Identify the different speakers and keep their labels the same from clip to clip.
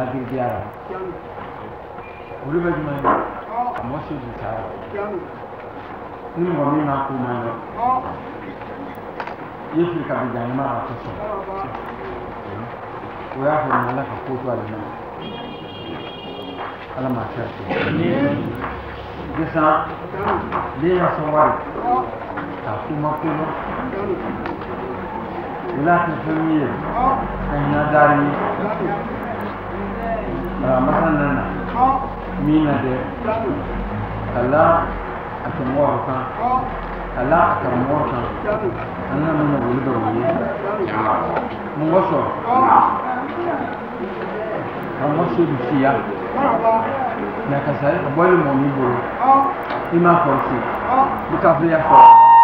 Speaker 1: girgiara uri ba juma mo se du ta ni mo mi na ku ma no yesu ka bi jan ma ko so o ya ho na la ka ko to ala na ala ma ta ni gesa de ya so wa ta ku ma ku no ila ta famille kan na dari masalan mina de Allah akan warka Allah akan warka anna mun wuli da wuli mun waso kan waso dukiya na kasai abali mo mi bolo ima forsi duka fiya fo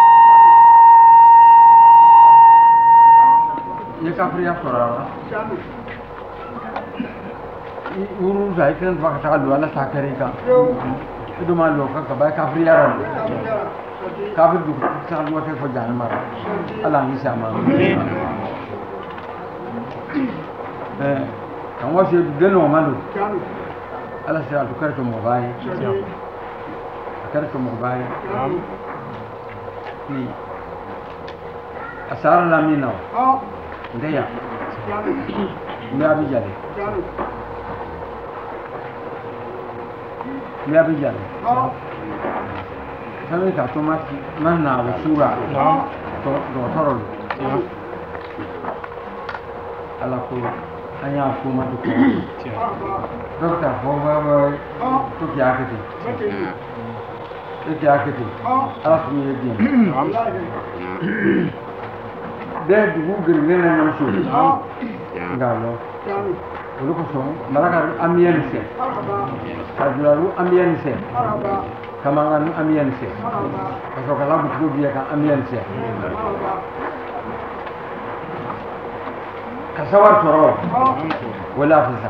Speaker 1: ya kafriya fora uru zai kan ba ta alwa la sakare ka idu ma lo ka ba kafriya ran kafir du ta alwa ta fo jana mara ala ni sama kan wasu de no malu ala sai du karto mo bai karto mo bai ni asara la mina ndeya mi abi jale sami ka to man na usura to do toro ala ko anya ko ma to dokta hoba to kya kiti ala ko ye bien de dugu gurmena na so ngalo ulu ko so maraka amiyanse ajularu amiyanse kamanganu amiyanse ko kala bu biya ka amiyanse kasawar toro wala fisa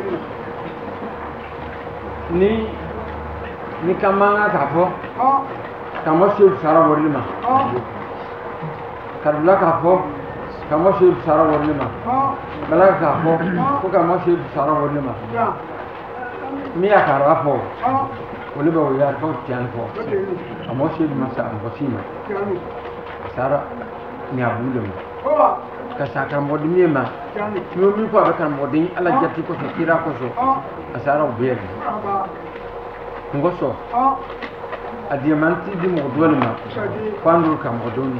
Speaker 1: ni kamanga kafo kamosu sara worlima kadula kafo kamosu sara worlima bala kafo ko kamosu sara worlima miya karafo wala ba ya to tian fo kamosu masa ambosima sara ni abulum ka saka modmi ma no mi ko ba kan modin ala jatti ko so kira ko so asara ubiyar ngoso adiamanti di modolma quando ka modoni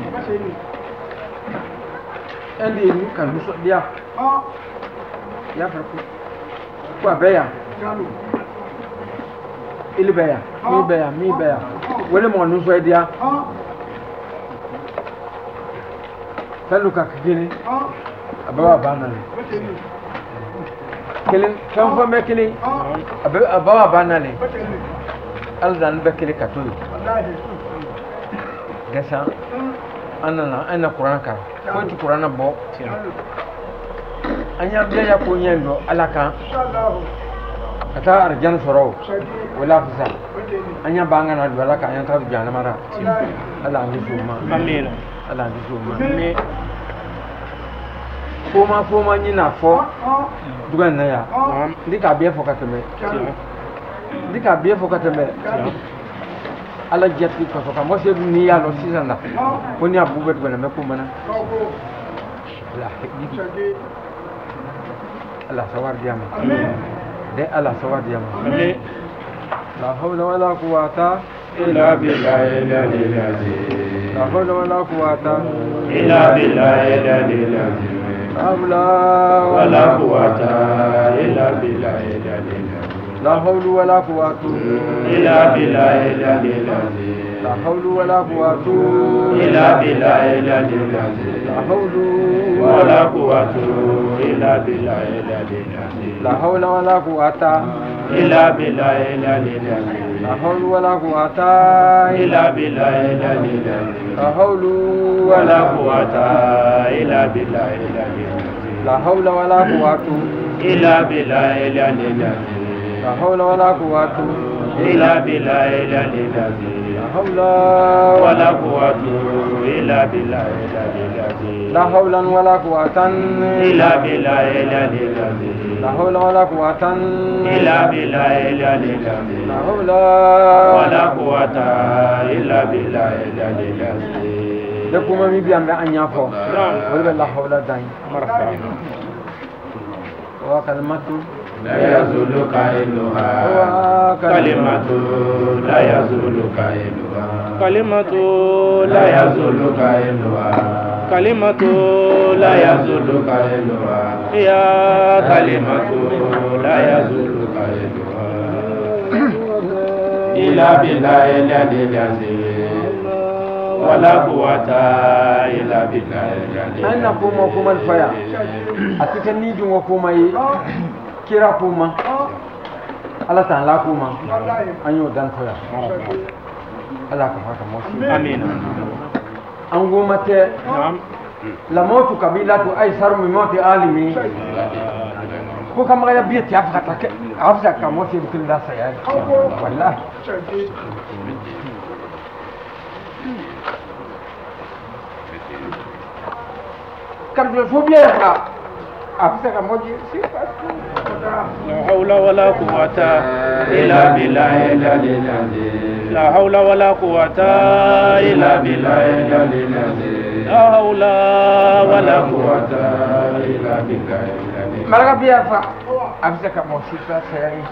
Speaker 1: andi ni kan so dia ya farko kwa beya ili beya mi beya wala mo nu so dia taluka kigini abawa banale kelin kan fa me kelin abawa banale alzan bekele katoy gasa ana qur'an ka ko ti qur'an bo anya biya ko nyendo alaka ata arjan soro wala fisa anya banga na wala ka anya ta jana mara ala ngi suma amin ala ngi suma me foma ni na fo dugan na ya ndika biya fo kateme dika biye fo katembe ala jetti ko ka mo se ni ya lo sisanda ko ni abubet ko na me ko mana la hikki ala sawar diama de ala sawar diama la hawla wala quwata illa billahi al-aliyyil azim la hawla wala quwata illa billahi al-aliyyil azim la hawla wala quwata illa billahi al-aliyyil azim لا حول ولا قوة إلا بالله العلي العظيم لا حول ولا قوة إلا بالله العلي العظيم لا حول ولا قوة إلا بالله العلي العظيم لا حول ولا قوة إلا بالله العلي العظيم لا حول ولا قوة إلا بالله العلي العظيم لا حول ولا قوة إلا بالله العلي العظيم لا حول ولا قوة إلا بالله العلي العظيم لا حول ولا قوة
Speaker 2: إلا بالله العلي العظيم
Speaker 1: لا حول
Speaker 2: ولا قوة إلا بالله العلي العظيم
Speaker 1: لا حول ولا قوة
Speaker 2: إلا بالله العلي العظيم
Speaker 1: لا حول ولا قوة
Speaker 2: إلا بالله العلي العظيم
Speaker 1: لا حول
Speaker 2: ولا قوة إلا بالله العلي العظيم
Speaker 1: لكم مي بيان بأن يفو ولا لا حول داين
Speaker 2: مرحبا
Speaker 1: وكلمة
Speaker 2: لا يزول قائلها كلمة لا يزول قائلها كلمة لا يزول قائلها كلمة لا يزول قائلها يا كلمة لا يزول قائلها إلا بالله العلي العظيم ولا قوة إلا بالله العلي العظيم
Speaker 1: أنا كوما الفيا أتكني جو كوما kira kuma Allah ta la kuma an yi dan fara Allah ka fata mu
Speaker 2: amin
Speaker 1: an goma te la mautu kabilatu aisar min mauti alimi ko kama ya biya ta fata ke afsa ka mu sai bikin da sai yayi wallahi karbe so biya ka afsa ka mu لا
Speaker 2: حول ولا قوة إلا بالله العلي العظيم لا حول ولا قوة إلا بالله العلي العظيم لا حول ولا قوة إلا بالله العلي العظيم
Speaker 1: مرغب يا فا أمسك موسيقى سيئة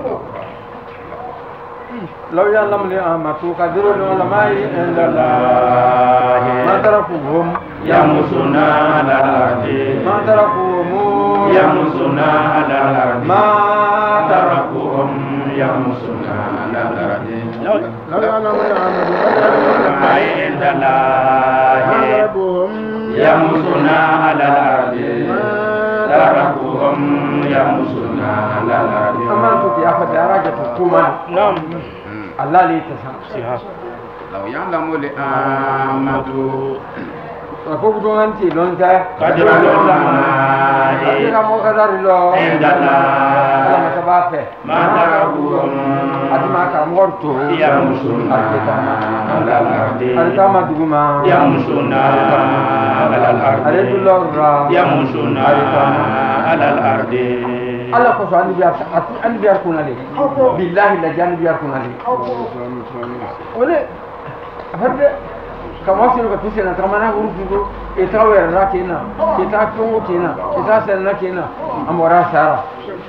Speaker 1: لو يعلم لأمتو قدر العلماء عند الله ما تركوهم
Speaker 2: يمسنا على الأرض
Speaker 1: ما تركوهم
Speaker 2: يمسنا على الأرض ما تركوهم يمسنا على الأرض
Speaker 1: لو يعلم
Speaker 2: العلماء عند الله يمسنا على الأرض تركوهم يمسنا على الأرض
Speaker 1: أما أنت يا أخي راجع حكومة
Speaker 2: نعم
Speaker 1: الله لي تسامح
Speaker 2: لو يعلم الأمة
Speaker 1: Aku butuh nanti lontar.
Speaker 2: Kadir ulama.
Speaker 1: Tapi kamu kadar lo.
Speaker 2: Indallah.
Speaker 1: Kamu sebab.
Speaker 2: Mana kamu?
Speaker 1: Ati maka morto.
Speaker 2: Ya musunna. Al-ardi.
Speaker 1: Al-tama duguma.
Speaker 2: Ya musunna. Al-ardi.
Speaker 1: Ada dulora.
Speaker 2: Ya musunna. Al-ardi.
Speaker 1: Allah ko so andi biar kunali. Billahi la jan biar kunali. Ole. Farde kama sinu ka tushe na kama na urufu ita wayar ra kenan ita kungo kenan ita sanna kenan amora sara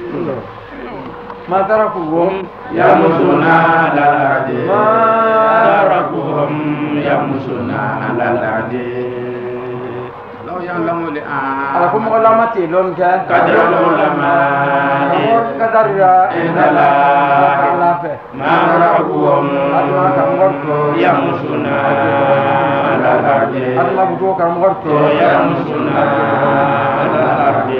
Speaker 1: ma tarakuhum
Speaker 2: yamusuna ala al-ardi ma tarakuhum yamusuna ala al-ardi law ya'lamu
Speaker 1: ala kum ulama te lon ka
Speaker 2: kadar ulama
Speaker 1: kadar ya
Speaker 2: indala ma tarakuhum yamusuna
Speaker 1: Allah butuh kamu gorto
Speaker 2: ya musunna al-ardi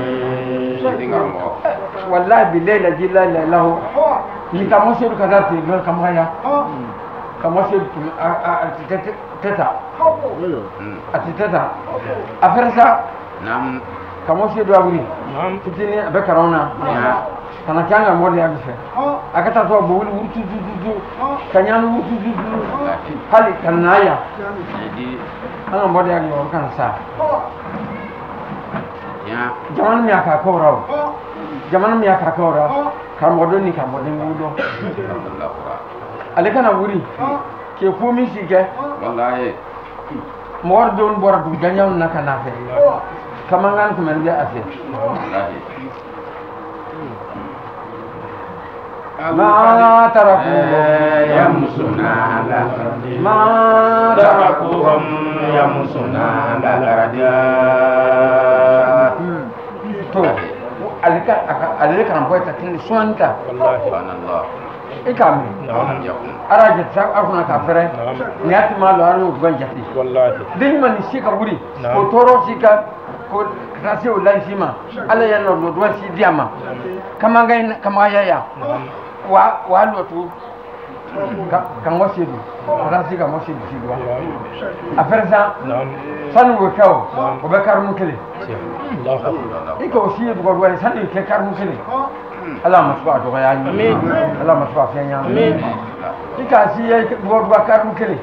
Speaker 1: wallahi billahi la jilla lahu ni kamu sir kadar ti gol kamu ya kamu sir teta atiteta afarsa
Speaker 2: nam
Speaker 1: kamu sir dua buri
Speaker 2: nam
Speaker 1: kitini be karona kana kyanga modi ya bife akata to bo wutu kanyana wutu hali kanaya ana modi ya ngor kan sa
Speaker 2: ya
Speaker 1: jaman mi aka kawra kam modoni kam modin wudo ale kana wuri ke fumi sike
Speaker 2: wallahi
Speaker 1: mor don bor du ganyaw naka na fe kamangan ko men dia afi
Speaker 2: wallahi
Speaker 1: ما تركوهم
Speaker 2: يمسون على الأرض
Speaker 1: ما
Speaker 2: تركوهم يمسون على الأرض
Speaker 1: تو alika ramboy ta tin suanta
Speaker 2: wallahi subhanallah
Speaker 1: ikami araje sa afuna ka fere nyati malo anu banjati wallahi din man shika buri ko toro shika ko kasi ulai sima ala yana lo do si diama kama yaya wa lo tu kan wasidu rasi kan wasidu sidwa afersa sanu go kaw ko be kar mukele iko wasidu go wari sanu ke kar mukele Allah masfa to ya ni Allah masfa fiyan ya kika si ya gwa karu kele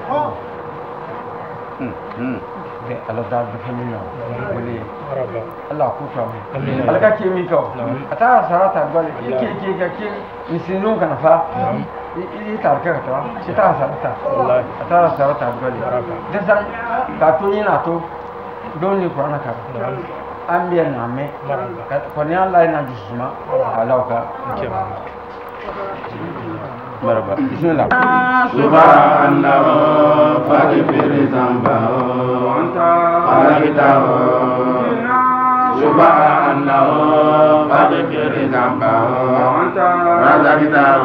Speaker 1: Allah da famina wali Allah ku ta Allah ka ke mi ko ata sarata gole ke misinu kana fa i tarka ta ta sarata wallahi ata sarata gole dan ka to ni na to don ni qur'ana ka ambiya na me ko ni Allah ina jisuma Allah ka مرحبا بسم الله
Speaker 3: سبحانه فاغفر ذنبه وانت خلقته سبحانه فاغفر ذنبه وانت رزقته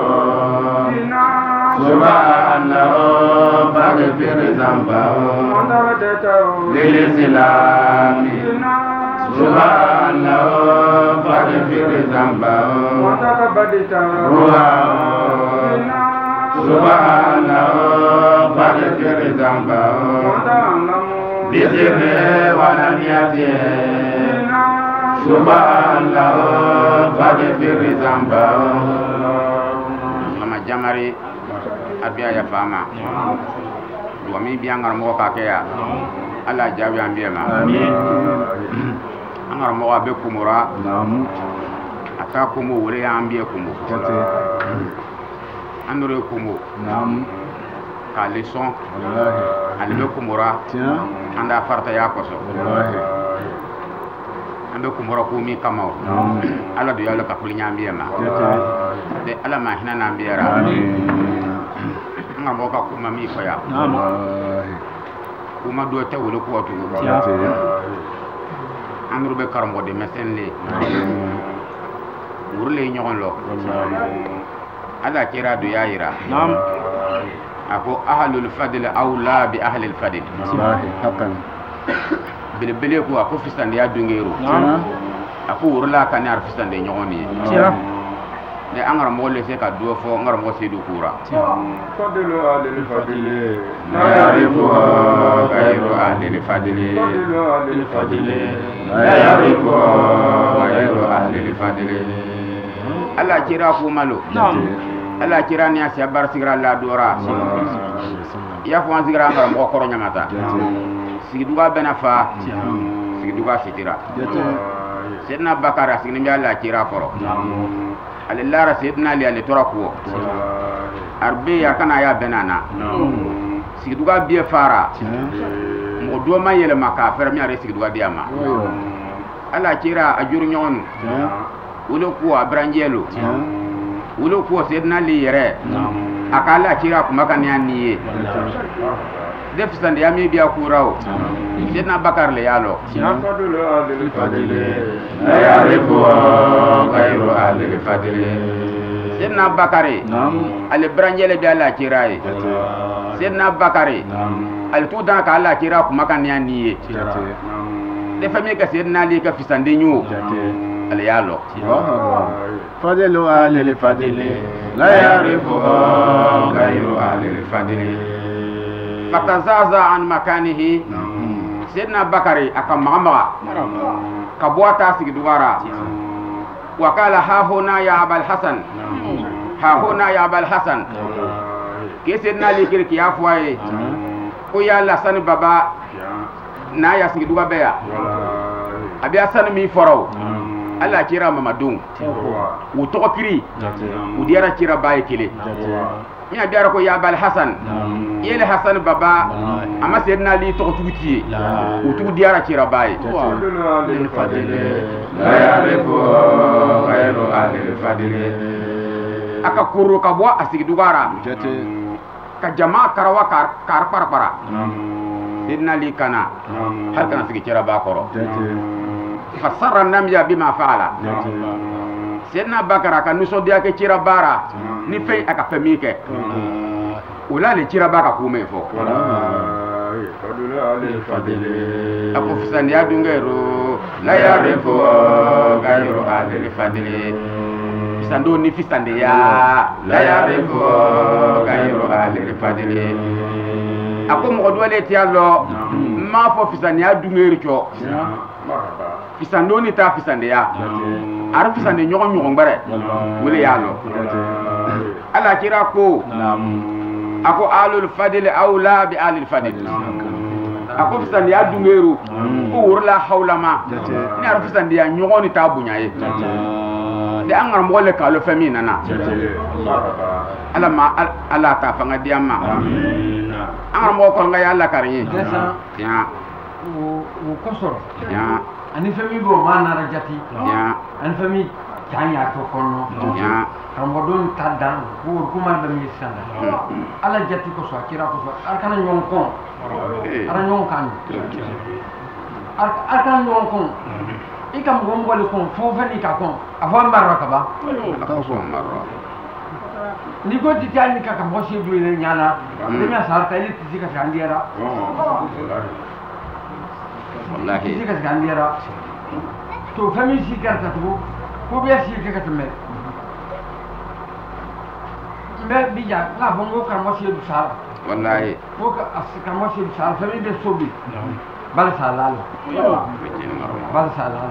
Speaker 3: سبحانه فاغفر ذنبه وانت ردته للإسلام سبحانه فاغفر ذنبه وانت قبضته سبحانه فاغفر ذنبه بسره ونبيته سبحانه فاغفر ذنبه mama jamari abiya ya fama wami biangar mo ka ke ya ala jawi ambiya ma amin angar mo abe kumura aka kumu wure ambiya kumu andore kumu nam ka leçon wallahi albe kumura anda farta ya koso wallahi ambe kumura ko mi kama ala do yalla ka kuli nyambiya ma de ala ma hina nambiya ra nga mo ka kuma mi fa ya wallahi kuma do te wolo ko to andro be karambo de mesenle urle nyon lo wallahi ada kira do yaira nam ako ahlul fadl awla bi ahli al fadl wallahi hakan bil bele ko ako fisande ya dungero nam ako urla kan ar fisande nyoni tira ne angara mo le se ka do fo angara mo se do kura fadlu ahli al fadl la yarifu ghayru ahli al fadl fadlu ahli al fadl la yarifu ghayru ahli al fadl ala kira ko malo nam ala kira ni asia bar sigra la dora ya fo sigra ngara mo koro nyamata sigiduga benafa sigiduga sitira sedna bakara signi ala kira koro ala lara sedna ali ale torako arbe ya kana ya benana sigiduga bie fara mo do ma yele maka fermi are sigiduga diama ala kira ajur nyon ulo ko abranjelo ulo ko sedna li yere akala kira kuma kan ya niye defsande yami biya kurao sedna bakar le yalo fadlu ahli fadl la yarifu ghayru ahli fadl sedna bakari al branjele bi ala kiraye sedna bakari al tudan ka ala kira kuma kan ya niye de fami ka sedna li ka fisande nyu al yalo fadlu ahli fadl la yarifu ghayru ahli fadl fatazaza an makanihi sidna bakari aka mama kabwata sigidwara wakala ha huna ya abul hasan ha huna ya abul hasan ke sidna likir ki afwaye ko ya la san baba na ya sigidwa beya abiya san mi foro Allah kira mamadun wo to kiri wo diara kira baye kile ina biara ko ya abul hasan yele hasan baba ama sedna li to tuti o tu diara kira baye lil fadl la yarifu ghayru ahli fadl aka kuru ka bo asigi dugara ka jama karawa kar para sedna li kana har kana sigi kira ba koro fasara namya bima faala sedna bakara ka nuso dia ke kira bara ni fay aka famike wala le kira baka kume fo fadlu ahli fadl ako fisande ya dungero la yarifu ghayru ahli fadl fisando ni fisande ya la yarifu ghayru ahli fadl ako mo do le tialo ma fo fisande ya dungero cho fisando ni ta fisande ya arfu sande ñogon bare wuli yalo ala kira ko ako alul fadil awla bi alil fadil ako fisande ya dungeru ko wurla hawlama ni arfu sande ya ñogoni ta bunyaye de angar mo le kalo fami nana ala ma ala ta fanga diamma angar mo ko nga yalla kariye ya
Speaker 1: wo kosoro
Speaker 3: ya
Speaker 1: ani fami bo mana rajati
Speaker 3: ya
Speaker 1: ani fami tanya to kono
Speaker 3: ya
Speaker 1: rambo don tadan ko kuma da mi sanda ala jati ko so akira ko so arkana nyon kon ara nyon kan arkana nyon kon ikam gombole kon fo fani ka kon afon barra ka ba ni ko ti tani ka mo se du ile nyana ni na sa ta ile ti ka sandiera
Speaker 3: wallahi
Speaker 1: ti ka sandiera to fami si ka ta to ko be si ka ta me bija la bongo ka mo se du sala
Speaker 3: wallahi
Speaker 1: ko ka asika mo se du sala fami be sobi bal sala bal sala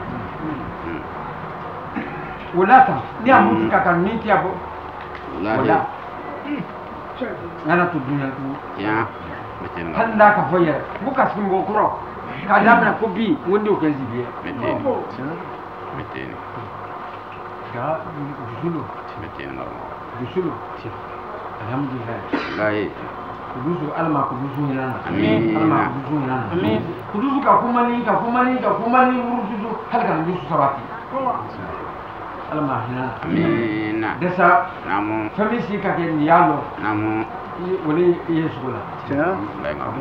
Speaker 1: ulata ni amuti ka kan ni ti abo wala ngana to dunya tu
Speaker 3: ya
Speaker 1: handa ka foyer buka simbo kuro ka damna ko bi wondi ko zibiye
Speaker 3: meteni
Speaker 1: ga dusulu dusulu alhamdulillah lai kudusu alma kudusu hinana alma kudusu hinana kudusu ka kumani murusu halka kudusu sabati alma hinana
Speaker 3: amina
Speaker 1: desa
Speaker 3: namu
Speaker 1: famisi ka ke niyalo
Speaker 3: namu
Speaker 1: woni yesugola
Speaker 3: lai ngabu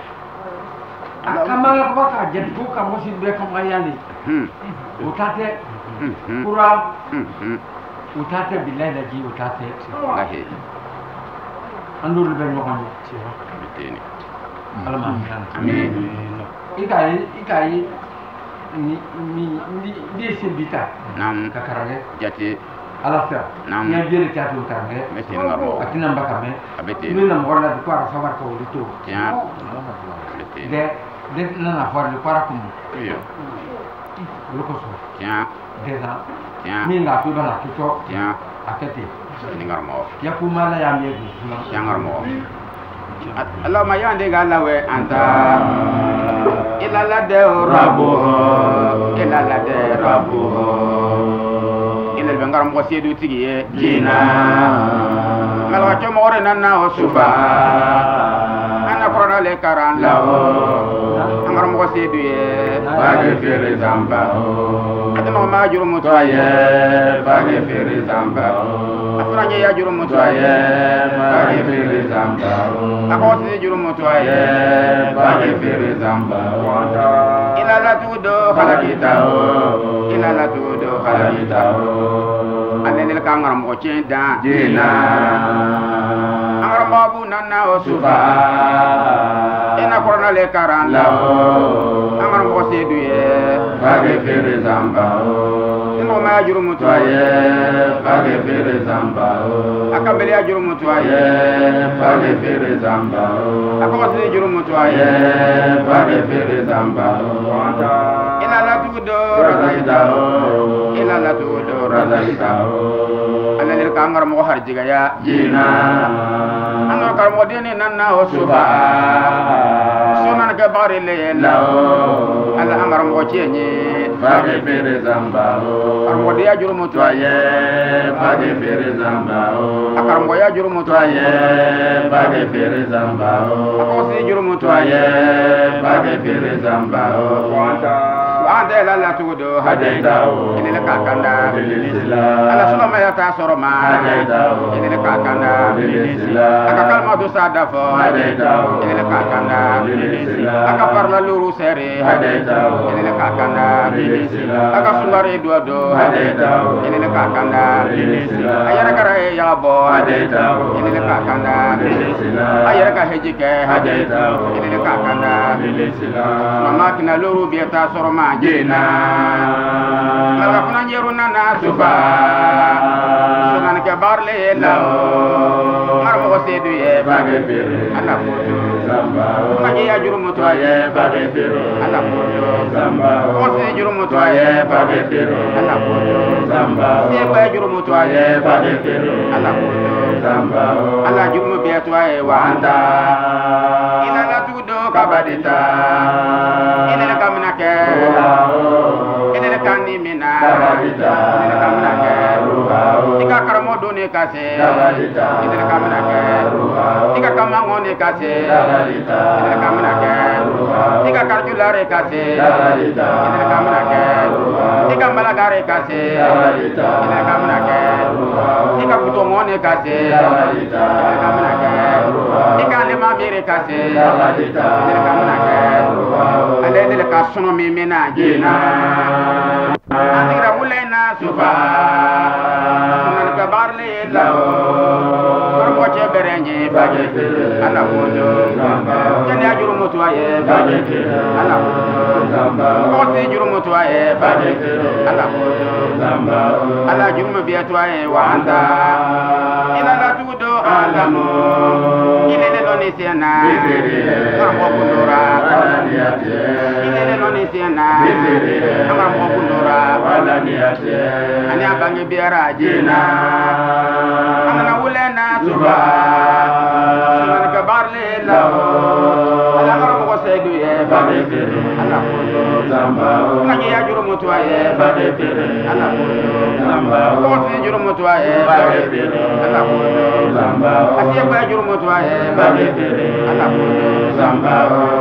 Speaker 1: akamala baka jadi ko ka mosi be kam ayani utate kura utate billahi la ji utate
Speaker 3: lahi
Speaker 1: andul be nyokani
Speaker 3: meteni
Speaker 1: alma hinana
Speaker 3: amin
Speaker 1: ikai ni desi bita
Speaker 3: nam
Speaker 1: kakarage
Speaker 3: jati
Speaker 1: alafia
Speaker 3: nam
Speaker 1: nya jere tiatu karage
Speaker 3: meteni ngaro
Speaker 1: atina mbaka me
Speaker 3: abeti
Speaker 1: ni na mgola ko ara sabar ko lito
Speaker 3: ya meteni
Speaker 1: de na for le para kum
Speaker 3: iyo
Speaker 1: loko so
Speaker 3: ya
Speaker 1: deza
Speaker 3: ya
Speaker 1: ni na to bana kito
Speaker 3: ya
Speaker 1: akete
Speaker 3: ni ngaro
Speaker 1: ya kumala ya me
Speaker 3: ya ngaro Allah ma yande galawe anta ila la de rabu ila la de rabu ila be ngaram ko sedu tigi jina malwa to mo re nanna o sufa ana korona le karan la ngaram ko sedu ye bage fere zamba adama ma juru mutwaye bage fere zamba afranya ya juru mutwaye bage fere zamba akosi juru mutwaye bage fere zamba ila la tudo halakita ila la tudo halakita anene ka ngaram ko cenda dina ngaram babu nanna o sufa ina korona le karan la ngaram ko sedu ye bage fere zamba ino ma juru mutwaye bage fere zamba akambele ya juru mutwaye bage fere zamba akosi juru mutwaye bage fere zamba ila la tudo razaita ila la tudo razaita anene ka ngaram ko harjiga ya jina ano kar modene nanna o sufa sunan ka bare le la ala ngaram ko cienye bage fere zamba armo dia juru mutwaye bage fere zamba akarmo ya juru mutwaye bage fere zamba akosi juru mutwaye bage fere zamba ande la la tudo hadaita ene la kakanda ala suma ma ta soroma hadaita ene la kakanda aka kalma do sada fo hadaita ene la kakanda aka parla luru sere hadaita ene la kakanda aka sungare do hadaita ene la kakanda ayara kara ya bo hadaita ene la kakanda ayara ka hejike hadaita ene la kakanda mama kina luru bieta soroma jina mala fana nyeru nana sufa sunan ke barle la armo sedu ye bagfir ala kodo zamba ma ya jurumu to ye bagfir ala kodo zamba o se jurumu to ye bagfir ala kodo zamba se ba jurumu to ye bagfir ala kodo zamba ala jurumu be to ye wa anta ina la tudo kabadita ina la kamna ke ina la kanni mina kabadita ina la kamna ke ika karamo do ne kase kabadita ina la kamna ke ika kamango ne kase kabadita ina la kamna ke ika karjulare kase kabadita ina la kamna ke ika malagare kase kabadita ina la kamna ke ika kutomo ne kase kabadita ina la kamna ke ika lema mere kase kabadita ina la kamna ke ale de ka sono mi mena jina anira wulena sufa man ka barle law ko che berenje baje ala wodo jani ajuru mutu aye baje ala wodo ko te juru mutu aye baje ala wodo ala juru biya to aye wa anda ila la tudo alamu ile le doni sena ko kundura ile loni tiana anga mo kundura wala niate ani abange biara jina anga na ulena suba sunan ka barle law ala ngara mo sedu ye babe ala ko zamba na ya juro mutu aye babe ala ko zamba ko se juro mutu aye babe ala ko zamba asiye ba juro mutu aye babe ala ko zamba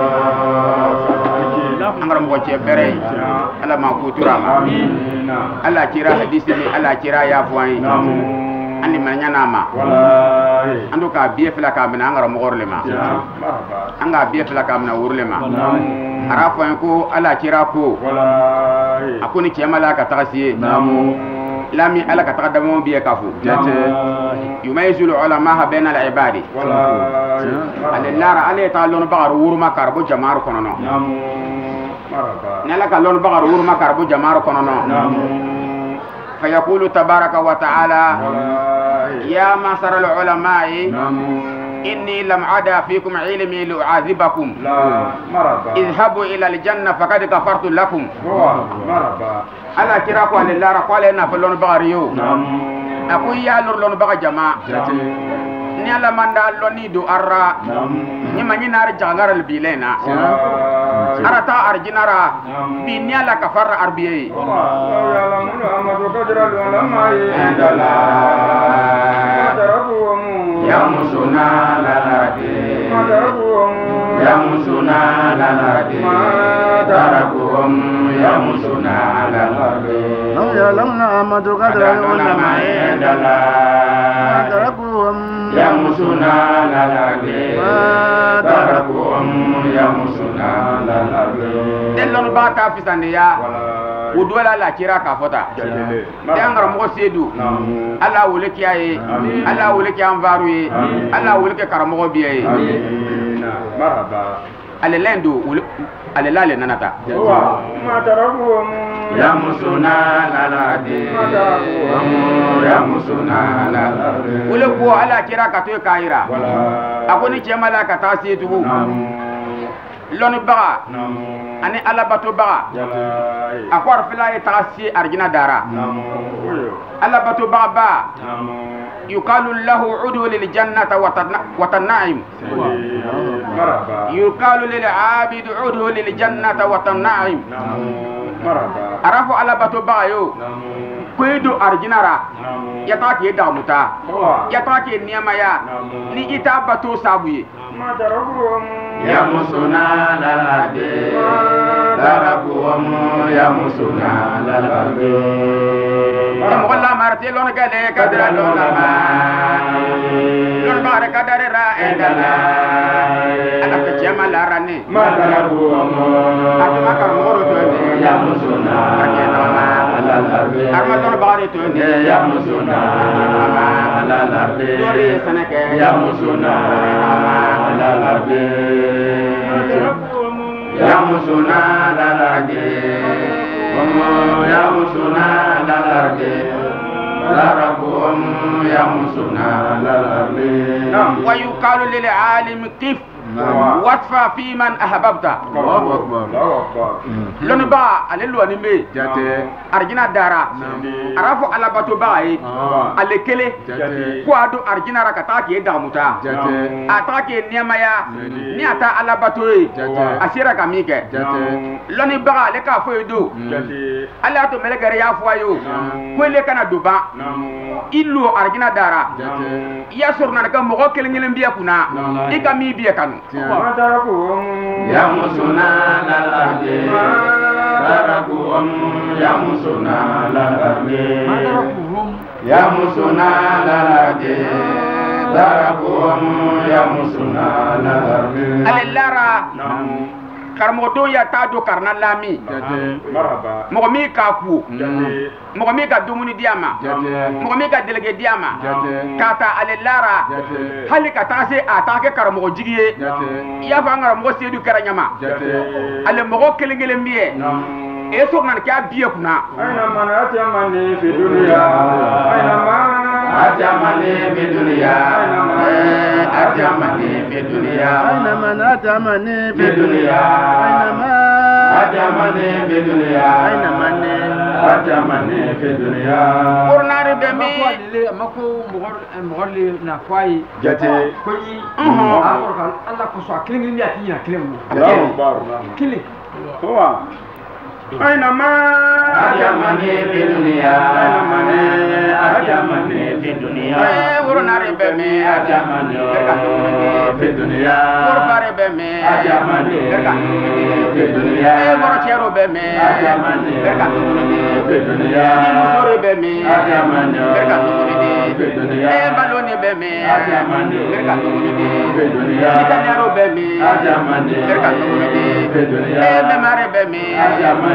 Speaker 3: angara mo ci bere ala ma ko turama ala kira hadisi ni ala kira ya fuai ani manya nama wallahi ando ka biye fela ka mina angara mo gorle ma anga biye fela ka mina urle ma arafa ko ala kira ko wallahi akuni kiyamala ka tagasiye namu lami ala ka tagaddamo biye kafu jate yumayzul ulama baina al ibadi wallahi alallara ale ta lon bagar wurma karbo jamaaru kono no namu nala ka lon bagar wurma karbo jamaaru kono no فيقول تبارك وتعالى يا معشر العلماء إني لم أدع فيكم علمي لأعذبكم اذهبوا إلى الجنة فقد غفرت لكم ألا كراكو أن الله رقال إنا فلون بغريو أقول يا لون بغ جماعة نيالا مندا لوني دو أرى نيما نينار جانغار البيلينا أرتا أرجنارا بي نيالا كفر أربيي يا مسونا لالادي يا مسونا لالادي ما تركهم يا مسونا لالادي لو يعلمنا ما تقدر العلماء عند الله ما تركهم يا مسونا لالادي ما تركهم يا مسونا لالادي دلون باتا في سنيا ودولا لا كيرا كافوتا دانغر مو سيدو الله ولك ياي الله ولك انفاروي الله ولك كرمو بيي مرحبا على لندو على لا لناتا ما تربهم يا مسونا لا لا دي يا مسونا لا ولكو على كيرا كاتو كايرا اكوني جمالا كتاسيتو لون بغا ani ala bato baga akwar fila yatasi arjina dara ala bato baga ba yuqalu lahu udu lil jannati wa tan'im yuqalu lil abid udu lil jannati wa tan'im arafu ala bato baga yo kwedo arjinara yataki damuta yataki niyamaya ni ita bato sabuye يا مسونا لالادي تركهم يا مسونا لالادي والله مرتي لون قال كدر لون ما لون بار كدر را اندلا انا كجمال راني ما تركهم اتما كرمورو يا مسونا لالادي ارما لون بار تو يا مسونا لالادي دوري سنك يا مسونا لالادي يا مسونا لالادي يا مسونا لالادي لا ربهم يمسنا على الأرض ويقال للعالم قف واتفى في من أحببت
Speaker 1: الله أكبر
Speaker 3: لون با على لون مي أرجنا دارا أعرف على باتو باي على كله كوادو أرجنا ركتاكي داموتا أتاكي نيمايا نياتا على باتوي أسيرا كميكة لون با على كافيدو على تو ملكري يافوايو كل كنا دوبا إلو أرجنا دارا ياسورنا كم مغوكل نيلم بيكونا إكامي بيكانو يمسنا على الأرض تركوهم يمسنا على الأرض يمسنا على الأرض تركوهم يمسنا على الأرض اللارا karmodo ya tado karna lami mogomi ka ku mogomi ka dumuni diama mogomi ka delege diama kata alelara hali ka tase atake karmogo jigiye ya fanga mogo sedu karanyama ale mogo kelengele mbiye eso nan ka biye kuna aina manati amani fi dunya aina manati fi dunya atamani fi dunya aina manati fi dunya aina atamani fi dunya aina atamani fi dunya ornare be mi mako mogorli na fai jate koyi Allah ko so kilingin ya tiya kilingin Allahu akbar killing towa أينما أجمعني في الدنيا أجمعني في الدنيا ورنا ربمي أجمعني في الدنيا ورفع ربمي أجمعني في الدنيا ورشير ربمي أجمعني في الدنيا نور ربمي أجمعني في الدنيا بالوني بمي أجمعني في الدنيا كتاني ربمي أجمعني في الدنيا ممر بمي أجمعني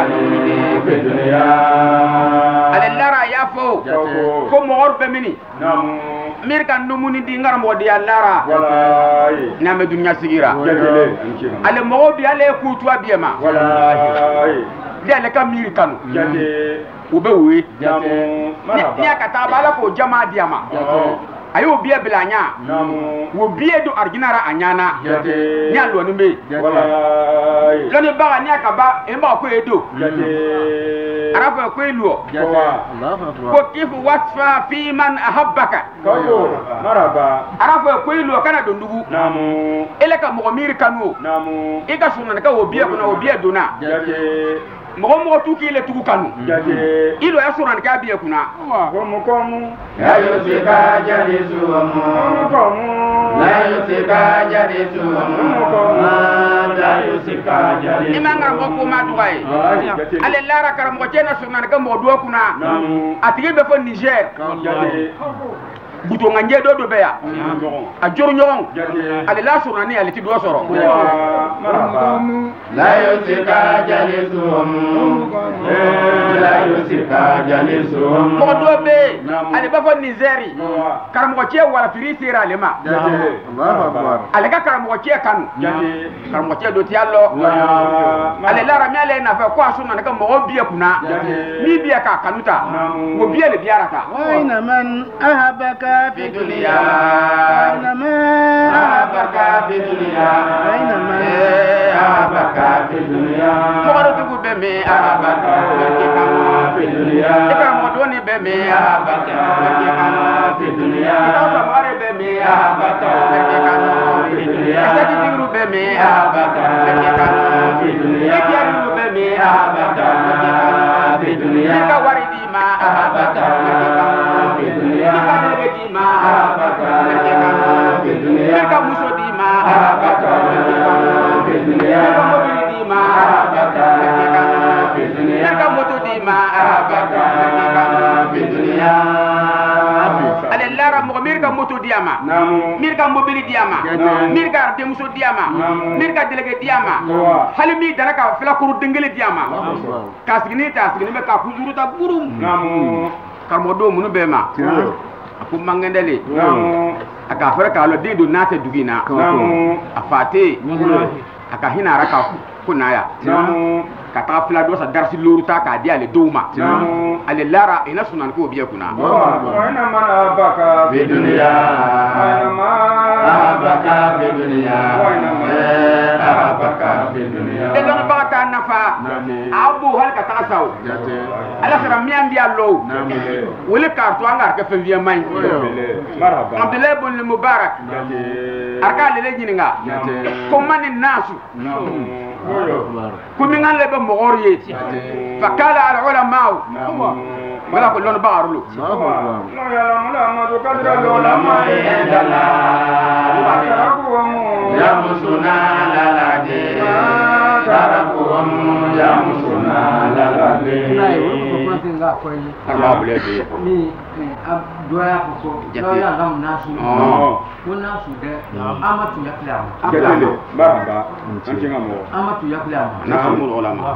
Speaker 3: alara yafo ko mogor be mini mir kan numuni di ngar mo di alara wallahi na me dunya sigira ale mogo bi ale ku to abiema wallahi di ale kam mir kanu ube wi ni akata bala ko jama diama ayo biya bilanya wo biye do arginara anyana ni alwo numbe wallahi loni baga ni akaba e ma ko edo arafa ko eluo ko kifu wasfa fi man ahabbaka ko maraba arafa ko eluo kana do ndugu ele ka mo miri kanu e ga sunna ka wo biya kuna wo biya dona mogo tuki le tuku kanu ilo ya suran ka biye kuna komu ya yusika jalisu komu la yusika jalisu la yusika jalisu imanga ngoko madugai ale lara karam ko tena sunan ka mo do kuna atigi be fo Niger buto nganje do beya a joru nyon ale la surani ale ti do soro la yusika jalisuhum la yusika jalisuhum mo do be ale ba fo Nigeri karam ko tie wala firi sira le ma Allahu akbar ale ka karam ko tie kanu karam ko tie do ti allo ale la rami ale na fa ko asuna ka mo biya kuna mi biya ka kanuta wo biya le biarata wa ina man ahabaka في الدنيا أينما أحبك في الدنيا أينما أحبك في الدنيا مغرتك بمي أحبك في الدنيا إكرام ودوني بمي أحبك في الدنيا إكرام بمي أحبك في الدنيا إكرام بمي أحبك في الدنيا إكرام بمي أحبك في الدنيا إكرام وردي ما أحبك في الدنيا ma abaka fi dunya ka muso di ma abaka fi dunya ka mobili di ma abaka fi dunya ka moto di ma abaka fi dunya ale lara mo mir ka moto di ama mir ka mobili di ama mir ka de muso di ama mir ka delege di ama halimi dara ka fila kuru dengele di ama kasgini be ka kuzuru ta burum karmodo munu be ma ko mangendele aka fara ka lo dido nata dugina afate aka hina raka kunaya
Speaker 1: Namu.
Speaker 3: kata fila do sa darsi luruta ka di ale duma
Speaker 1: Namu.
Speaker 3: ale lara ina sunan ko biya kuna
Speaker 1: Aina mana baka
Speaker 2: في دنيا
Speaker 1: Aina ma
Speaker 2: أحبك في دنيا أحبك في دنيا
Speaker 3: de don ba ta nafa abu hal ka ta saw ala sara miyan biya lo wele ka to anga ka fe biya mai
Speaker 1: Marhaba.
Speaker 3: abdullah ibn mubarak aka le jininga ko mani nasu ko min alle be mogor yeti fakala al ulama wala ko lon baarlu
Speaker 1: No ya la ma do kadra lo la ma
Speaker 2: عندنا يمسنا للدي تركهم يمسنا للدي
Speaker 3: Allah boleh be
Speaker 4: ni doya ko doya ngam nasu ko nasu de amatu yaklam
Speaker 1: Jatele. Marhaba. Antinga mo.
Speaker 4: amatu yaklam
Speaker 3: nasul ulama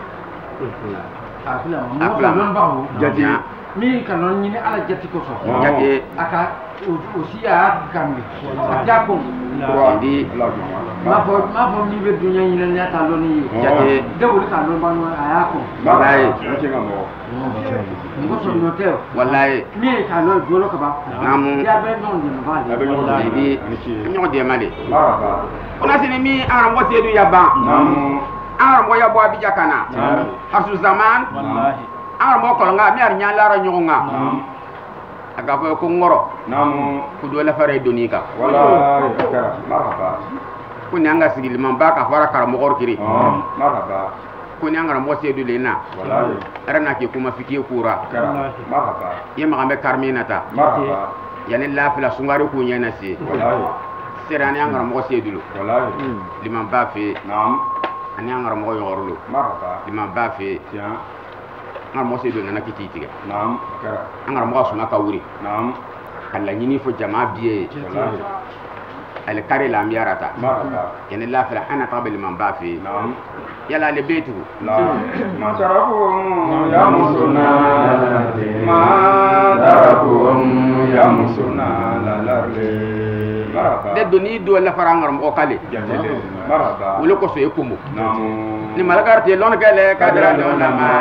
Speaker 4: aklam mo
Speaker 3: Aklam.
Speaker 4: non bawo
Speaker 1: Jati.
Speaker 4: mi kanon ni ala jatti ko so
Speaker 3: jati
Speaker 4: aka aussi a kambi jako
Speaker 3: di
Speaker 4: ma fo ni be dunya ni na ta lo ni
Speaker 3: jati
Speaker 4: de wuri ta lo banu ayako
Speaker 3: wallahi
Speaker 1: Antinga mo.
Speaker 4: ngo so no teo
Speaker 3: wallahi
Speaker 4: mi ka lo do lo ka ba
Speaker 3: namu
Speaker 4: ya be non di ba
Speaker 1: Abe yo.
Speaker 3: di nyo de male
Speaker 1: Marhaba.
Speaker 3: ona sini mi aram wote du yaba
Speaker 1: Namu.
Speaker 3: aram wo yabo abija kana hasu zaman
Speaker 2: والله
Speaker 3: aram wo ko nga mi ar nyala ra nyonga aga ko ngoro
Speaker 1: Namu.
Speaker 3: ku do la fare donika
Speaker 1: Wala kara. Marhaba.
Speaker 3: ku nyanga sigil man ba ka fara kar mo gor kiri
Speaker 1: Marhaba.
Speaker 3: ku nyanga mo se du lena
Speaker 1: Wala
Speaker 3: arana ke kuma fiki kura
Speaker 1: kara. Marhaba.
Speaker 3: yema gambe karminata
Speaker 1: Marhaba.
Speaker 3: yani la fila sungari ku nyana si
Speaker 1: Wala.
Speaker 3: serani angara mo se du
Speaker 1: Wala.
Speaker 3: liman ba fe
Speaker 1: Naam.
Speaker 3: ani angara mo yorlo
Speaker 1: Marhaba.
Speaker 3: liman ba fe
Speaker 1: Tiens.
Speaker 3: angara mo se du nana kiti tiga
Speaker 1: Naam. Kara.
Speaker 3: angara mo suma ka wuri
Speaker 1: Naam.
Speaker 3: kala nyini fo jama biye
Speaker 1: Wala.
Speaker 3: al kare la miarata
Speaker 1: Marhaba.
Speaker 3: yani la fila ana tabel man ba fe
Speaker 1: Naam.
Speaker 3: yala le betu
Speaker 1: Naam. Ma tarakum ya musuna. Ma
Speaker 2: تركهم
Speaker 1: يمسنا للأرض. مرحبا.
Speaker 3: de doni do la farangara mo kale
Speaker 1: Jatele. Marhaba.
Speaker 3: wolo ko so ekumu
Speaker 1: Naam.
Speaker 3: ni malagarti lon gele kadra do la ma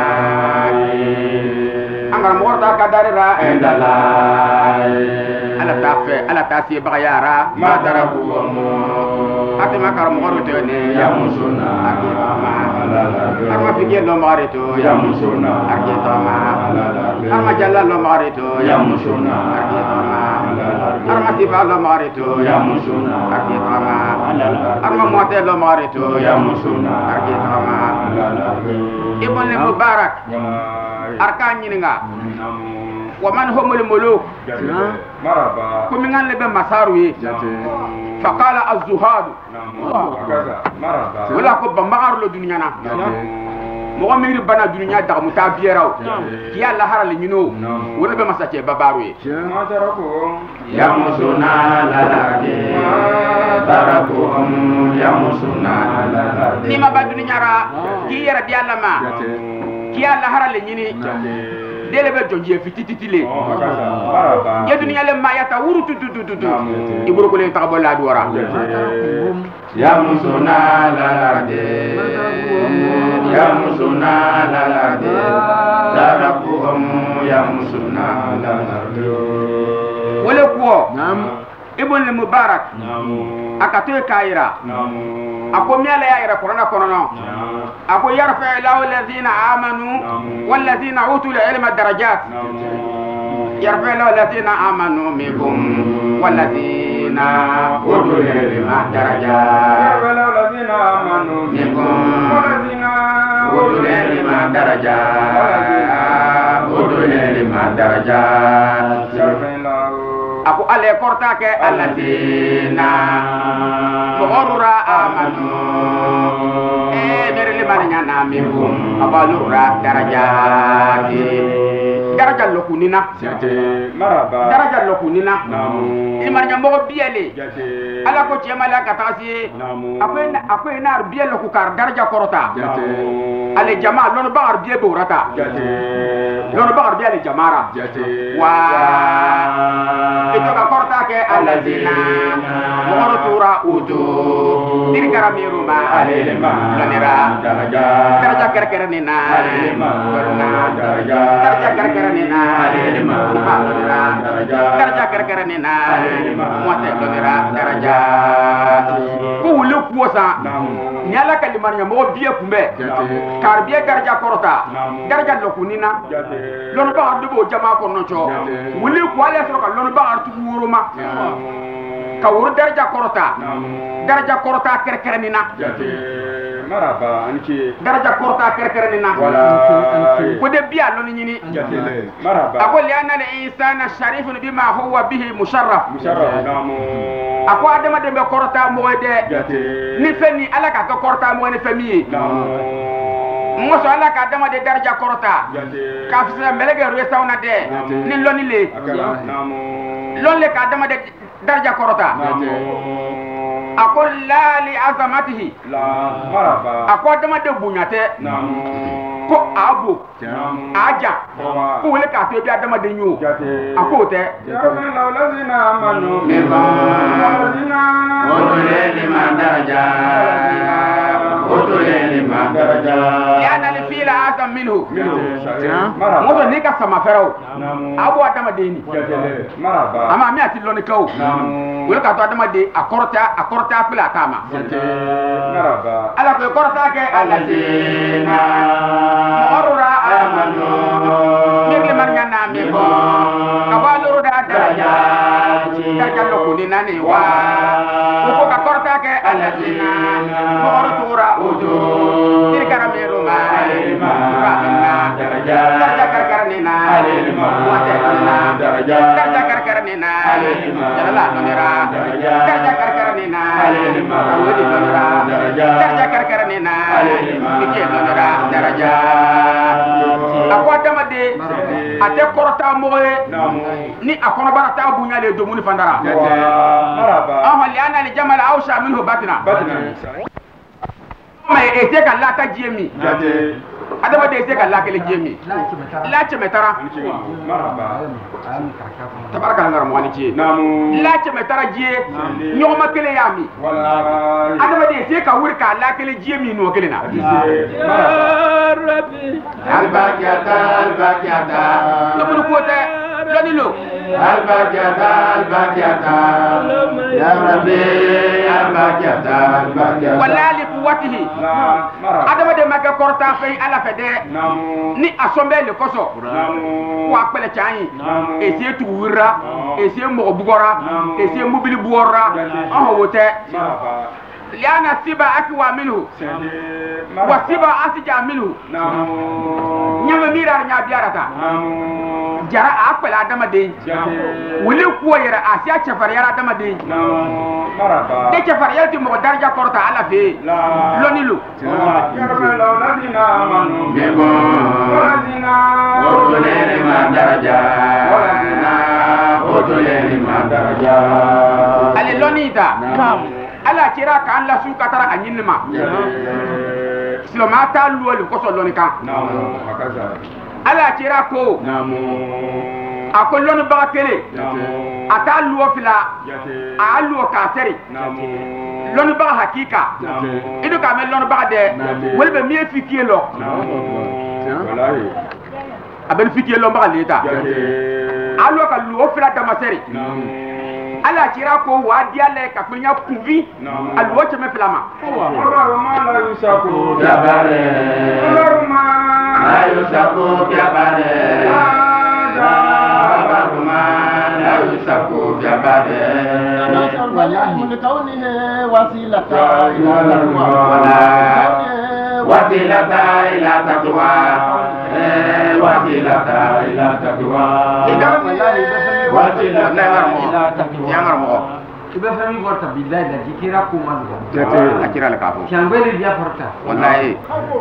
Speaker 3: angara mo warta kadarira
Speaker 2: عند الله
Speaker 3: ala ta se bagayara
Speaker 2: ما تركهم
Speaker 3: ate makara mo gorto ne
Speaker 2: يمسنا
Speaker 3: arma fige lo marito
Speaker 2: يمسنا
Speaker 3: akitama arma jalla lo marito
Speaker 2: يمسنا
Speaker 3: arma sifa lo marito
Speaker 2: يمسنا
Speaker 3: akitama arma mote lo marito
Speaker 2: يمسنا
Speaker 3: akitama ibn mubarak arkan nyinga
Speaker 1: Naam.
Speaker 3: wa man humul muluk
Speaker 1: Jatele. Marhaba.
Speaker 3: kumi ngan lebe masaru ye faqala az-zuhad
Speaker 1: Naam. Akaza. Marhaba.
Speaker 3: wala ko bambagar lo dunya na mo miri bana dunya da muta biyaraw ki Allah harale nyino wala be masace babaru ye
Speaker 1: Ma tarakum.
Speaker 2: يمسنا للأرض تركهم يمسنا للأرض
Speaker 3: ni ma ba dunya ra ki yara bi Allah ma ki Allah harale nyini dele be jonje fitititile
Speaker 1: Akaza. Marhaba.
Speaker 3: ya dunya le ma yata wuru tutututu iburu ko le tabola duwara
Speaker 2: يمسنا للأرض يمسنا للأرض تركهم يمسنا للأرض
Speaker 3: wala ko ibn mubarak
Speaker 1: Naam.
Speaker 3: akato kaira
Speaker 1: Naam.
Speaker 3: ako miala ya ira qur'ana kono ako yarfa ilahu alladhina amanu wal ladhina utul ilma darajat yarfa ilahu alladhina amanu minkum wal ladhina utul ilma darajat
Speaker 1: الذين آمنوا
Speaker 3: منكم
Speaker 1: والذين
Speaker 3: utul ilma darajat utul ilma darajat aku ale korta ke alladhina mughurra amanu mere limanya na minkum abalura darajati daraja lokunina
Speaker 1: مرحبا
Speaker 3: daraja lokunina
Speaker 1: نعم
Speaker 3: imanya mo biele
Speaker 1: جاتي
Speaker 3: ala ko chemala katasi
Speaker 1: نعم
Speaker 3: akwai na biele ku kar daraja korota
Speaker 1: جاتي
Speaker 3: ale jama lon ba arbiye borata
Speaker 1: جاتي
Speaker 3: lon ba arbiye jamara
Speaker 1: جاتي
Speaker 3: wa ito ka korta ke alladina moro tura utu dirgara miruma alilma lonira daraja kerkere nina alilma daraja kerkere nina alilma daraja kerkere nina alilma mote lonira daraja ko wulu kuosa nyala kalimar nya mo biye kumbe karbiye daraja korota daraja lokunina lono ba ardu bo jama ko no cho wuli ko ale so ka lono ba artu wuruma ka wuru daraja korota kerkere nina
Speaker 1: maraba anki
Speaker 3: daraja korota kerkere nina ko de biya loni nyini
Speaker 1: maraba
Speaker 3: akol li anna al insana sharifun bima huwa bihi musharraf
Speaker 1: namu
Speaker 3: ako adama de be korota mo de ni feni ala ka korota mo ni femi mo so ala ka adama de daraja korota ka fisa melege restaurant de ni loni le lon le ka adama de daraja korota akol la li azamatihi
Speaker 1: la maraba
Speaker 3: ako adama de bunyate ko abu aja ko wele ka to bi adama de nyu ako te
Speaker 1: lazina amanu
Speaker 3: ya na li fila azam minhu mo do ni ka sama feraw abu adama de ni
Speaker 1: maraba
Speaker 3: ama mi ati loni kaw wele ka to adama de akorta pila tama
Speaker 1: maraba
Speaker 3: ala ko korta ke alazina orura amanu mi man nyana mi ko kabaluru da daraja lo ni nani wa ko ka korta ke alazina orura uju dirkara miruma rabina daraja karkarnina wa ta'ala daraja karkarnina jalala nira daraja karkarnina awdi nira daraja karkarnina ike nira daraja akwa tamade ate korta moye ni akono barata bunya le domuni fandara
Speaker 1: maraba
Speaker 3: amali ana li jamal awsha minhu batna ma ete ka lata jemi adama de ete ka lakele jemi la chemetara
Speaker 1: maraba
Speaker 3: tabaraka ngara mo wani ci
Speaker 1: namu
Speaker 3: la chemetara je nyoma kele yami
Speaker 1: wallahi
Speaker 3: adama de ete ka wurka lakele jemi no kele na
Speaker 2: rabbi
Speaker 3: albaqiyata lobulu kote lodilo albaqiyata ya rabbi albaqiyata wala li quwwatihi adama de maka korta fay ala fede ni asombe le koso wa pele chayi ese tuwira ese mo bugora ese mobili buora wote liana siba akwa minhu wa siba asija minhu nyama mira nya biarata jara apel adama de wuli ko yera asia chafar yara adama de
Speaker 1: maraba
Speaker 3: de chafar yati mo darja korta ala fe lonilu
Speaker 1: lazina amanu lazina
Speaker 3: ale lonita ala kira kan la su katara anyinma siloma ta luwa le koso lonika ala kira ko akol lonu ba kele ata luwa fila a luwa ka seri lonu ba hakika idu ka me lonu ba de welbe mi fikie lo
Speaker 1: wallahi
Speaker 3: abel fikie lo ba leta alo ka luwa fila damaseri ala kira ko wa diale ka penya kuvi alwo cheme filama
Speaker 1: Allahumma la yusaku
Speaker 3: jabare
Speaker 1: Allahumma
Speaker 3: la yusaku jabare Allahumma la yusaku jabare
Speaker 5: من كونه وسيلة إلى
Speaker 3: وسيلة إلى تقوى وسيلة إلى تقوى وسيلة إلى تقوى يا مرمو
Speaker 4: ibe fami porta billahi da dikira ko man
Speaker 3: akira la kafo
Speaker 4: changwele dia porta
Speaker 3: wallahi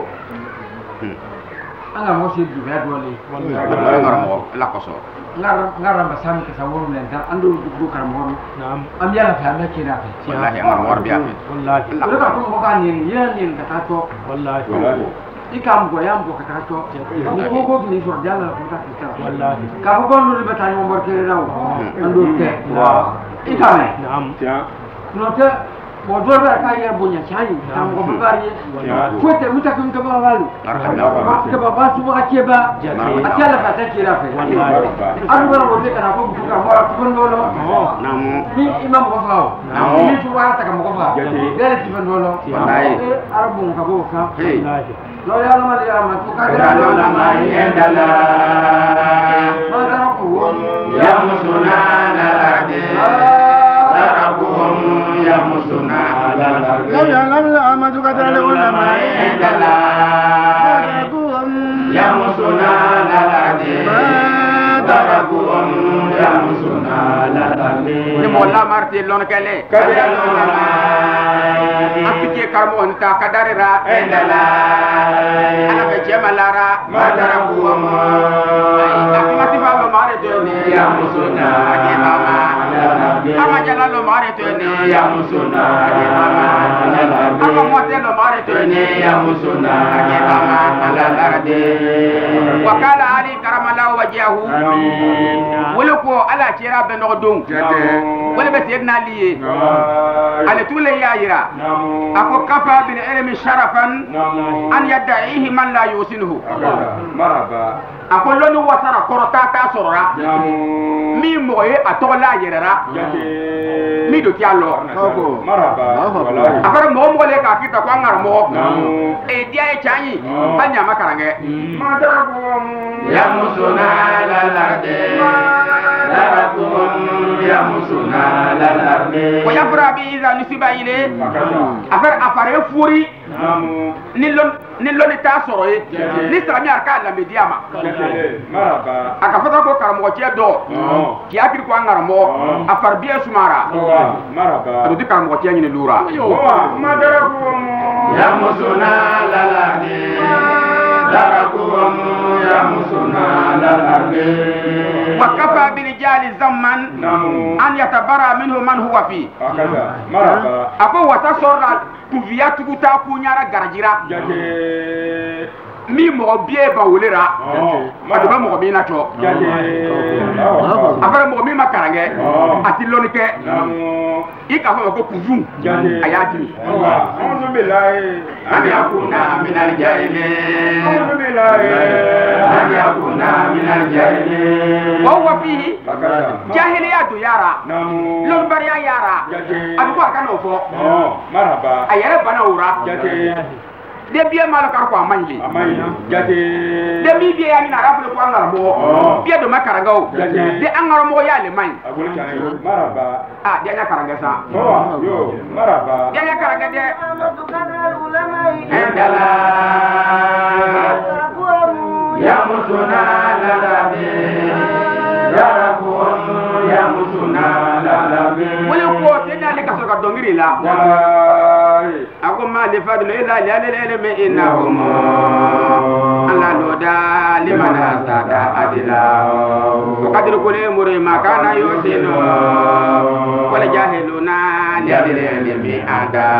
Speaker 4: anga mo se du ga dole
Speaker 3: wallahi marmo la koso
Speaker 4: ngara masami ka sawon len ta andu du karamo
Speaker 2: Naam.
Speaker 4: am yalla fa na kira fa
Speaker 3: wallahi marmo war biya
Speaker 2: Wallahi.
Speaker 4: ko ka ko ka ni yen ni ka ta to
Speaker 2: Wallahi.
Speaker 4: ikam go yam go ka ta to ni ko ni for jalla ko ta ta
Speaker 2: Wallahi.
Speaker 4: ka ko no riba tan mo mor kere raw andu te ikame
Speaker 2: Naam.
Speaker 4: Nota bodoh kaya punya cari, kamu kembali. Kuat mutakin ke bawah lalu. Ke bawah semua aceba, acela kata kira fe. Aduh baru boleh kenapa buka bola pun dulu. Ni imam kafau. Ni semua tak kamu kafau. Dari pun dulu. Arabung kabuka. Lo ya lama dia matu kada lama endala. Madarakum ya musunana lagi. Madarakum ya musunana lagi.
Speaker 5: Lo ya lama juga ada ulama
Speaker 3: endala. Madarakum ya musunana lagi. Madarakum ya musunana lagi. Ni mola marti lon kale. Kada ulama. Apike karmo nta kadarira endala. Ana be jema lara madarakum. Akmati ba mare to ni ya musuna ake mama. Ama jala lo mare to ni ya musuna ake mama. Ama mote lo mare to ni ya musuna ake mama. Ala larade. Wakala ali karamallahu wajahu. Wala ko ala kira be no dum. Wala be sayyidina ali. Ale tule ya yira. Ako kafa bil ilmi sharafan an yad'ihi man la yusinuhu.
Speaker 1: Maraba.
Speaker 3: Ako lolu wasara korota ta sorora. Mi moye atola yerera. Mi do tialo.
Speaker 1: Maraba.
Speaker 3: Akara mo mo le ka kita ko ngara mo. E dia e chanyi. Banya makarange.
Speaker 1: Madarakum
Speaker 3: Ya musuna la larde. Madarakum ya musuna la larde. Ko yafra bi iza nisiba ile. Afare furi. Ni lon ta soro ye. Ni sami arka la mediama.
Speaker 1: Maraba.
Speaker 3: Aka fata ko karamo ke do. Ki akiri ko ngaramo. Afar biye sumara.
Speaker 1: Maraba.
Speaker 3: Adu karamo ke nyine lura.
Speaker 1: Madarakum
Speaker 3: Ya musuna la larde. Madarakum ya musuna la larde. Wa kafa bil jali zaman an yatabara minhu man huwa fi.
Speaker 1: Maraba.
Speaker 3: Ako wata sorra tuviya tuguta kunyara garajira. Mi mo bie ba wolera. Aduba mo mi na to. Afara mo mi makarange. Ati lonike. Ika ho ko kuvu. Ayati.
Speaker 1: A'udhu billahi
Speaker 3: An yakuna min al-jahili.
Speaker 1: A'udhu billahi
Speaker 3: An yakuna min al-jahili. Wa huwa fihi jahiliyatu yara. Lon bariya yara. Aduba kana fo.
Speaker 1: Maraba.
Speaker 3: Ayere bana ura. De bien mal ka ko amanyi
Speaker 1: Jate.
Speaker 3: de mi bi ya ni na rafu ko angara mo bi do makaranga o de angara mo ya le mai
Speaker 1: Agul chane. Maraba.
Speaker 3: ah de nya karanga sa
Speaker 1: Yo. Maraba.
Speaker 3: de nya karanga de
Speaker 5: endala
Speaker 3: ya musuna la labi ya rakum ya musuna la labi wala ko te na le ka so ka dongiri la ako ma le fadlu ila la me innahum alla loda liman asada adila qadir kulli muri makana yusinu wala jahiluna lilmi ada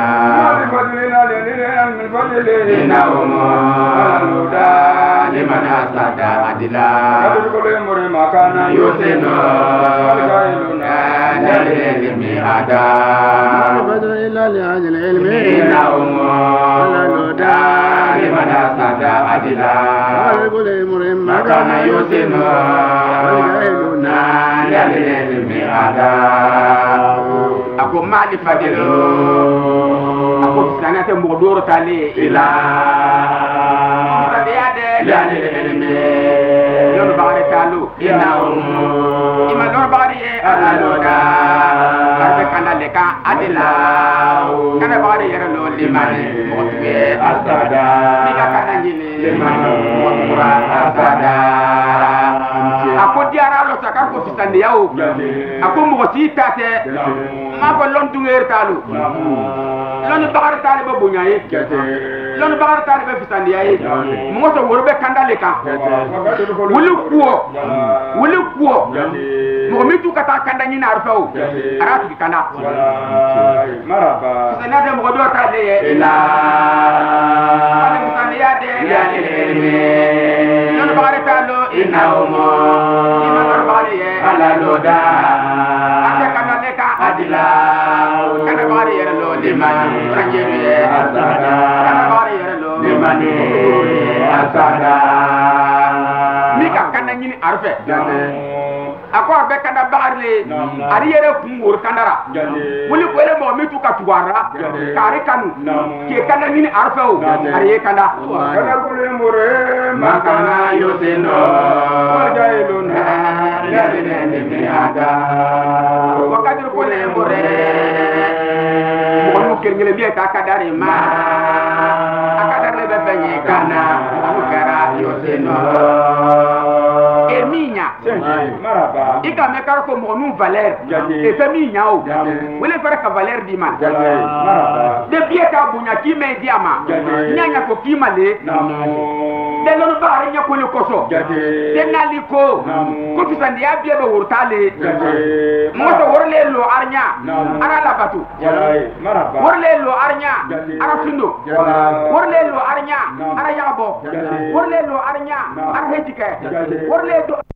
Speaker 3: innahum alla loda liman asada adila qadir kulli muri makana yusinu wala jahiluna lilmi ada إنهم لنودى لمن أسد عدلا ما كان يسن ويجعلنا للعلم عدا أكو مالي فدلو أكو سنة مغدور تالي إلى للعلم يون بغري تالو إنهم إما نور بغري أنا لودا kana leka adila kana baade yere lo limani motwe asada mika kana nyini limani motwa asada ako diara lo saka ko fisande yawo ako mo si tate ma ko lon dunger talu lon bagar tale ba bunyaye lon bagar tale ba fisande yaye mo to worbe kanda leka wulu kuo mo mi tu kata kanda nyina arfao aratu kanda
Speaker 1: Maraba.
Speaker 3: Sana mo do ta de ila ani musani ya de ya ilmi non bare ta lo inna umo ima non bare ye ala loda ate kana leka adila kana bare yere lo limani rajebe asada kana bare yere lo limani asada mika kana nyini arfe ako abe kana barle ari yere kungur kandara wuli ko ele mo mitu ka tuwara kare kanu ke kana nyini arfe o ari kana kana kule mure makana yoseno wajailuna ladine mi ada wakati kule mure mo kerngele bi ka kadare ma akadare be benye kana akara yoseno eminya maraba ika me kar ko mo nu valeur e feminya o wele fara ka valeur di man maraba de bi ka bunya ki me diama nyanya ko ki male de no bare nya ko le koso de nali ko ko fisandi abie be wurtale mo to worle lo arnya ara la batu maraba worle lo arnya ara findo worle lo arnya ara yabo worle lo arnya ara hedike worle